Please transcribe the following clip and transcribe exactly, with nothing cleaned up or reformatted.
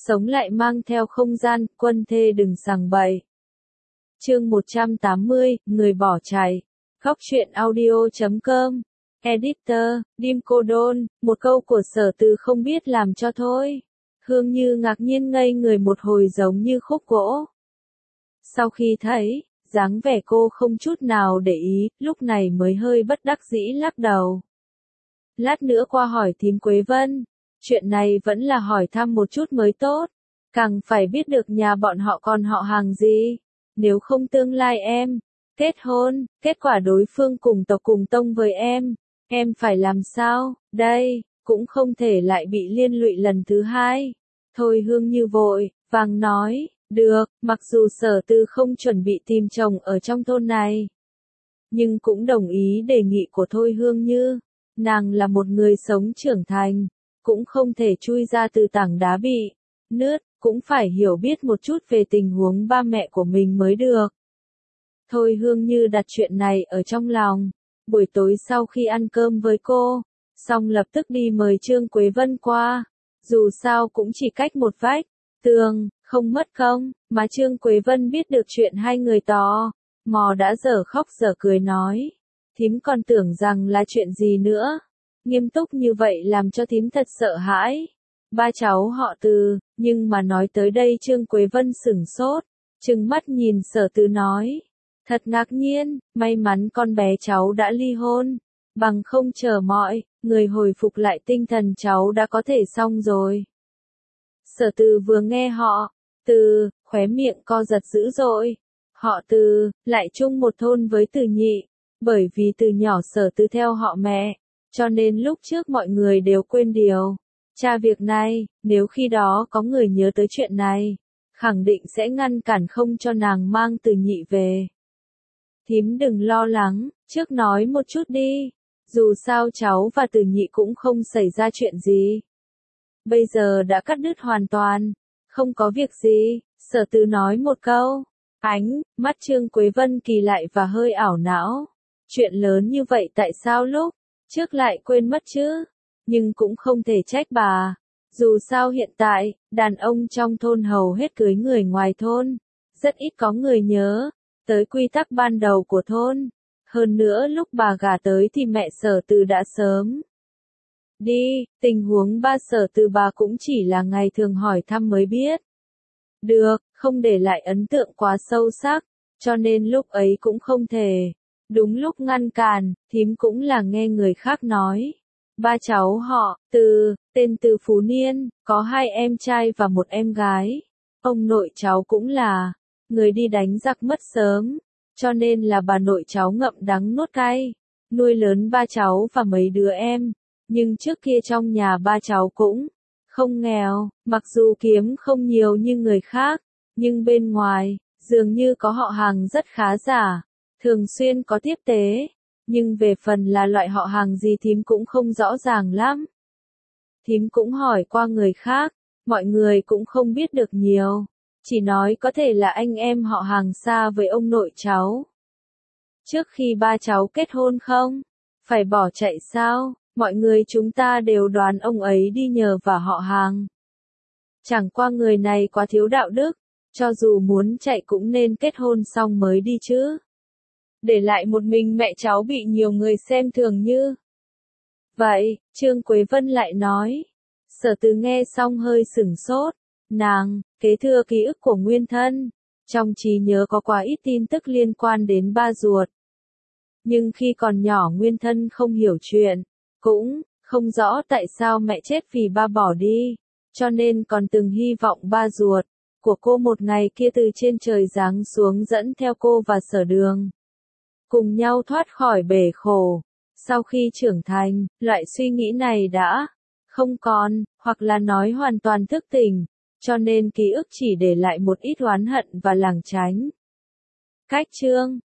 sống lại mang theo không gian, quân thê đừng sằng bậy. Chương một trăm tám mươi, người bỏ chạy. Góc truyện audio chấm com. Editor, Dim Cô Đôn, một câu của Sở Từ không biết làm cho thôi. Hương Như ngạc nhiên ngây người một hồi giống như khúc gỗ. Sau khi thấy, dáng vẻ cô không chút nào để ý, lúc này mới hơi bất đắc dĩ lắc đầu. Lát nữa qua hỏi thím Quế Vân. Chuyện này vẫn là hỏi thăm một chút mới tốt. Càng phải biết được nhà bọn họ còn họ hàng gì. Nếu không tương lai em kết hôn, kết quả đối phương cùng tộc cùng tông với em, em phải làm sao? Đây, cũng không thể lại bị liên lụy lần thứ hai. Thôi Hương Như vội vàng nói, được, mặc dù Sở Từ không chuẩn bị tìm chồng ở trong thôn này, nhưng cũng đồng ý đề nghị của Thôi Hương Như. Nàng là một người sống trưởng thành, cũng không thể chui ra từ tảng đá bị nứt, cũng phải hiểu biết một chút về tình huống ba mẹ của mình mới được. Thôi Hương Như đặt chuyện này ở trong lòng, buổi tối sau khi ăn cơm với cô, xong lập tức đi mời Trương Quế Vân qua, dù sao cũng chỉ cách một vách tường, không mất công, mà Trương Quế Vân biết được chuyện hai người tò mò đã dở khóc dở cười nói, thím còn tưởng rằng là chuyện gì nữa, nghiêm túc như vậy làm cho thím thật sợ hãi. Ba cháu họ Từ, nhưng mà nói tới đây Trương Quế Vân sửng sốt, trừng mắt nhìn Sở Từ nói, thật ngạc nhiên, may mắn con bé cháu đã ly hôn, bằng không chờ mọi người hồi phục lại tinh thần cháu đã có thể xong rồi. Sở Từ vừa nghe họ Từ, khóe miệng co giật dữ dội. Họ Từ, lại chung một thôn với Từ Nhị, bởi vì từ nhỏ Sở Từ theo họ mẹ, cho nên lúc trước mọi người đều quên điều tra việc này, nếu khi đó có người nhớ tới chuyện này, khẳng định sẽ ngăn cản không cho nàng mang Từ Nhị về. Thím đừng lo lắng, trước nói một chút đi, dù sao cháu và Từ Nhị cũng không xảy ra chuyện gì. Bây giờ đã cắt đứt hoàn toàn, không có việc gì, Sở Từ nói một câu. Ánh mắt Trương Quế Vân kỳ lại và hơi ảo não. Chuyện lớn như vậy tại sao lúc trước lại quên mất chứ? Nhưng cũng không thể trách bà. Dù sao hiện tại, đàn ông trong thôn hầu hết cưới người ngoài thôn. Rất ít có người nhớ tới quy tắc ban đầu của thôn. Hơn nữa lúc bà gả tới thì mẹ Sở Từ đã sớm đi, tình huống ba Sở Từ bà cũng chỉ là ngày thường hỏi thăm mới biết. Được, không để lại ấn tượng quá sâu sắc, cho nên lúc ấy cũng không thể. Đúng lúc ngăn cản, thím cũng là nghe người khác nói. Ba cháu họ, Từ, tên Từ Phú Niên, có hai em trai và một em gái. Ông nội cháu cũng là người đi đánh giặc mất sớm, cho nên là bà nội cháu ngậm đắng nuốt cay, nuôi lớn ba cháu và mấy đứa em. Nhưng trước kia trong nhà ba cháu cũng không nghèo, mặc dù kiếm không nhiều như người khác, nhưng bên ngoài, dường như có họ hàng rất khá giả, thường xuyên có tiếp tế, nhưng về phần là loại họ hàng gì thím cũng không rõ ràng lắm. Thím cũng hỏi qua người khác, mọi người cũng không biết được nhiều, chỉ nói có thể là anh em họ hàng xa với ông nội cháu. Trước khi ba cháu kết hôn không? Phải bỏ chạy sao? Mọi người chúng ta đều đoán ông ấy đi nhờ vào họ hàng. Chẳng qua người này quá thiếu đạo đức, cho dù muốn chạy cũng nên kết hôn xong mới đi chứ. Để lại một mình mẹ cháu bị nhiều người xem thường như. Vậy, Trương Quế Vân lại nói. Sở Từ nghe xong hơi sửng sốt. Nàng, kế thừa ký ức của nguyên thân. Trong trí nhớ có quá ít tin tức liên quan đến ba ruột. Nhưng khi còn nhỏ nguyên thân không hiểu chuyện. Cũng không rõ tại sao mẹ chết vì ba bỏ đi, cho nên còn từng hy vọng ba ruột của cô một ngày kia từ trên trời giáng xuống dẫn theo cô và Sở Đường, cùng nhau thoát khỏi bể khổ. Sau khi trưởng thành, loại suy nghĩ này đã không còn, hoặc là nói hoàn toàn thức tỉnh, cho nên ký ức chỉ để lại một ít oán hận và lảng tránh. Cách chương